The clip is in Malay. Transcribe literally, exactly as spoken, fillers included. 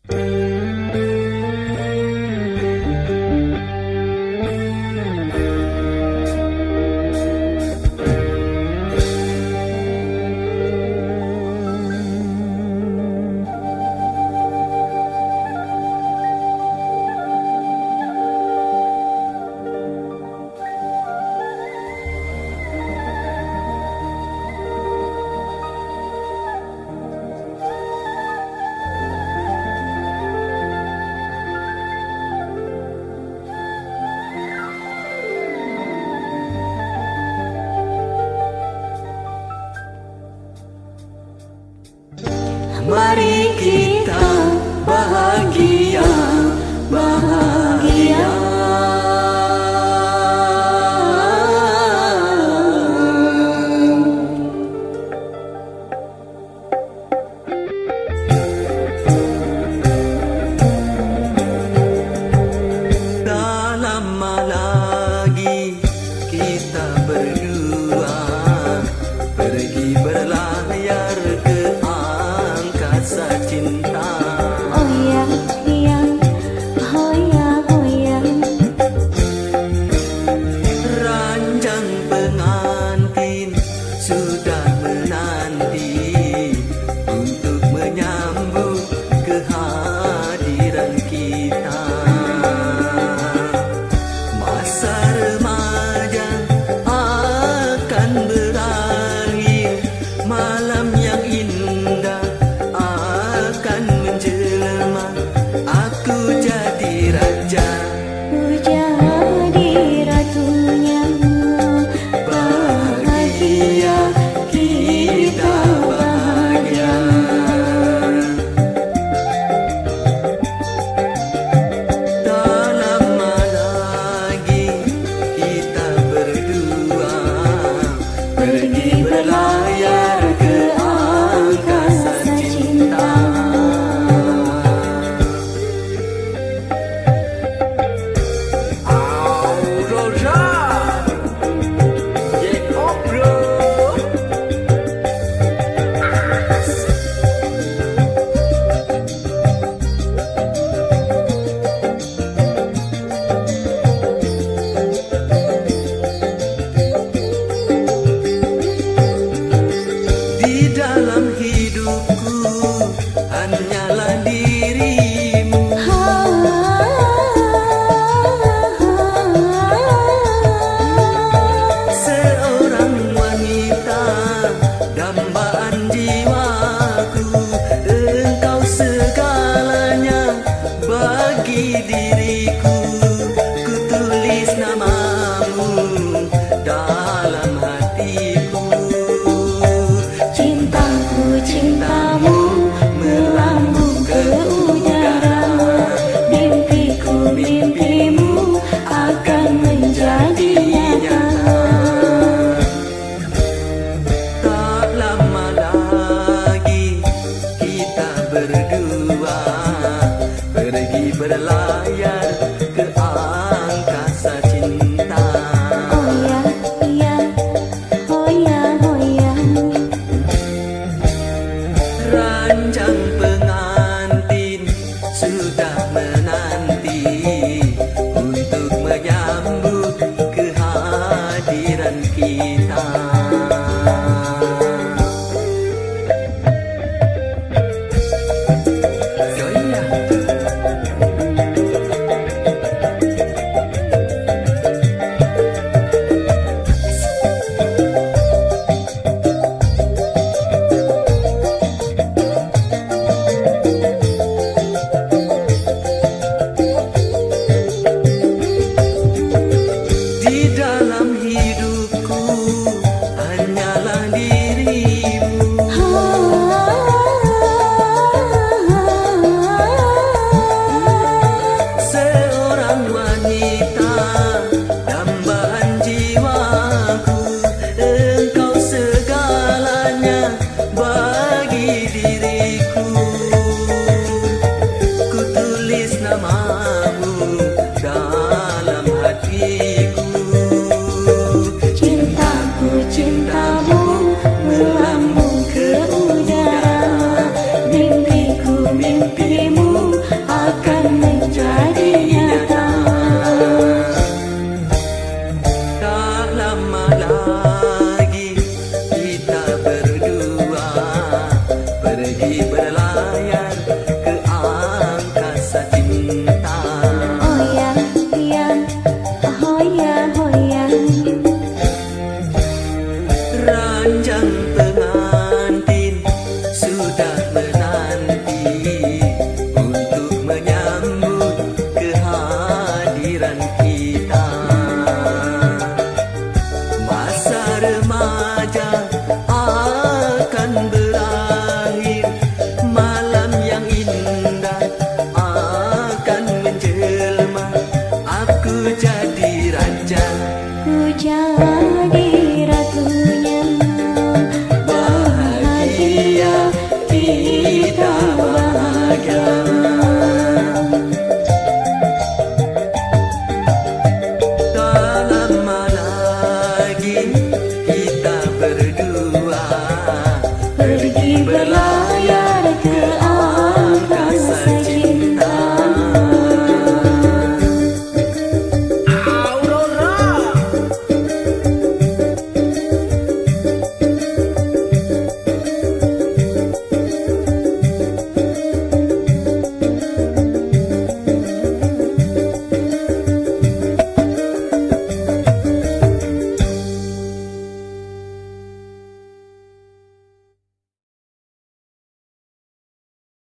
Mari kita bahagia, bahagia. Tak lama lagi kita berdua pergi berlayar ke angkasa cinta. Oh ya, ya, oh ya, oh ya. Ranjang pengantin sudah menanti untuk menyambut kehadiran kita. Masa remaja akan berakhir, malam yang indah akan menjelma. Aku jadi raja, Ku jadi ratunya. bahagia kita bahagia. Tak lama lagi kita berdua pergi berlayar ke angkasa cinta. Aurora, yeah, oh bro. Di dalam hidupku hanyalah dirimu. Seorang wanita dambaan jiwaku, engkau segalanya bagi diriku. Ku tulis namamu dalam hatiku. Cintaku, cintamu melambung ke udara. Mimpiku, mimpimu akan menjadi nyata. Tak lama lagi kita berdua pergi berlayar ke angkasa cinta. Oh ya, ya, oh ya, oh ya. Ranjang pengantin sudah menanti untuk menyambut kehadiran kita. Goyang. Di dalam hidupku hanyalah dirimu. Seorang wanita dambaan jiwaku, engkau segalanya bagi diriku. Ku tulis namamu dalam hatiku. Cintaku, cintamu melambung ke udara. Mimpiku, mimpimu pergi berlayar ke angkasa cinta. Oh ya, ya, oh ya, oh ya. Ranjang pengantin sudah menanti untuk menyambut kehadiran kita. Masa remaja akan berakhir, malam yang indah akan menjelma. Aku jadi raja, Ku jadi ratunya. bahagia kita bahagia. Tak lama lagi kita berdua